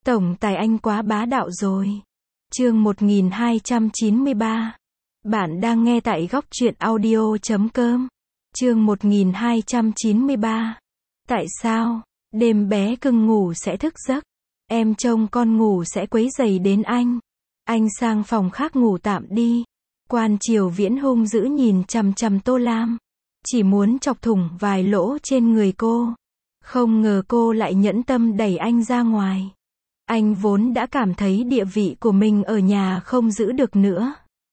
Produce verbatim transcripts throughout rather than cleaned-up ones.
Tổng tài anh quá bá đạo rồi. Chương một nghìn hai trăm chín mươi ba. Bạn đang nghe tại góc truyện audio chấm com. Chương một nghìn hai trăm chín mươi ba. Tại sao đêm bé cưng ngủ sẽ thức giấc? Em trông con ngủ sẽ quấy rầy đến anh. Anh sang phòng khác ngủ tạm đi. Quan Triều Viễn hung dữ nhìn chằm chằm Tô Lam. Chỉ muốn chọc thủng vài lỗ trên người cô. Không ngờ cô lại nhẫn tâm đẩy anh ra ngoài. Anh vốn đã cảm thấy địa vị của mình ở nhà không giữ được nữa.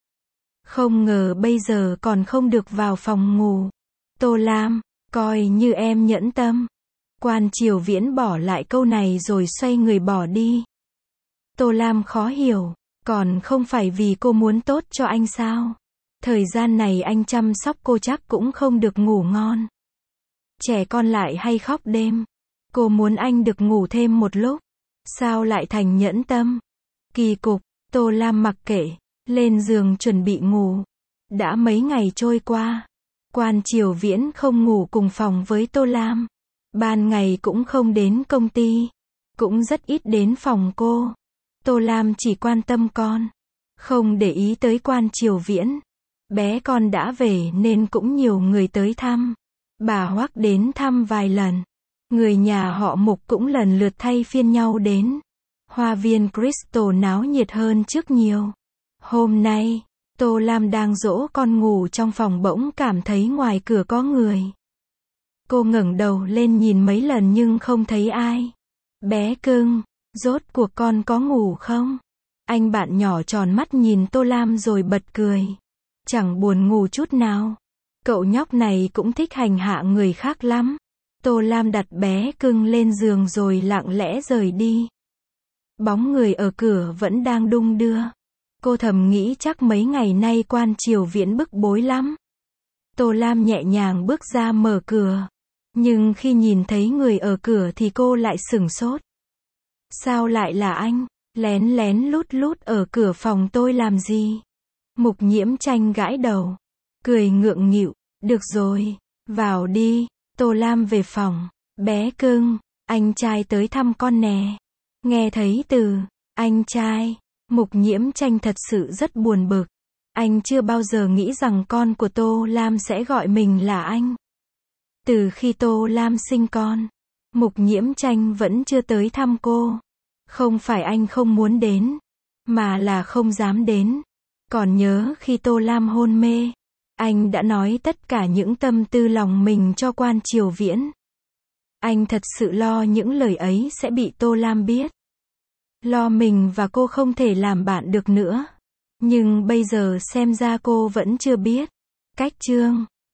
Không ngờ bây giờ còn không được vào phòng ngủ. Tô Lam, coi như em nhẫn tâm. Quan Triều Viễn bỏ lại câu này rồi xoay người bỏ đi. Tô Lam khó hiểu, còn không phải vì cô muốn tốt cho anh sao? Thời gian này anh chăm sóc cô chắc cũng không được ngủ ngon. Trẻ con lại hay khóc đêm. Cô muốn anh được ngủ thêm một lúc. Sao lại thành nhẫn tâm? Kỳ cục. Tô Lam mặc kệ, lên giường chuẩn bị ngủ. Đã mấy ngày trôi qua, Quan Triều Viễn không ngủ cùng phòng với Tô Lam. Ban ngày cũng không đến công ty, cũng rất ít đến phòng cô. Tô Lam chỉ quan tâm con, không để ý tới Quan Triều Viễn. Bé con đã về nên cũng nhiều người tới thăm. Bà Hoắc đến thăm vài lần. Người nhà họ Mục cũng lần lượt thay phiên nhau đến. Hoa viên Crystal náo nhiệt hơn trước nhiều. Hôm nay, Tô Lam đang dỗ con ngủ trong phòng bỗng cảm thấy ngoài cửa có người. Cô ngẩng đầu lên nhìn mấy lần nhưng không thấy ai. Bé cưng, rốt cuộc con có ngủ không? Anh bạn nhỏ tròn mắt nhìn Tô Lam rồi bật cười. Chẳng buồn ngủ chút nào. Cậu nhóc này cũng thích hành hạ người khác lắm. Tô Lam đặt bé cưng lên giường rồi lặng lẽ rời đi. Bóng người ở cửa vẫn đang đung đưa. Cô thầm nghĩ chắc mấy ngày nay Quan Triều Viễn bức bối lắm. Tô Lam nhẹ nhàng bước ra mở cửa. Nhưng khi nhìn thấy người ở cửa thì cô lại sửng sốt. Sao lại là anh? Lén lén lút lút ở cửa phòng tôi làm gì? Mục Nhiễm Tranh gãi đầu. Cười ngượng nghịu. Được rồi, vào đi. Tô Lam về phòng. Bé cưng, anh trai tới thăm con nè. Nghe thấy từ anh trai, Mục Nhiễm Tranh thật sự rất buồn bực. Anh chưa bao giờ nghĩ rằng con của Tô Lam sẽ gọi mình là anh. Từ khi Tô Lam sinh con, Mục Nhiễm Tranh vẫn chưa tới thăm cô. Không phải anh không muốn đến, mà là không dám đến. Còn nhớ khi Tô Lam hôn mê, anh đã nói tất cả những tâm tư lòng mình cho Quan Triều Viễn. Anh thật sự lo những lời ấy sẽ bị Tô Lam biết. Lo mình và cô không thể làm bạn được nữa. Nhưng bây giờ xem ra cô vẫn chưa biết. Cách chương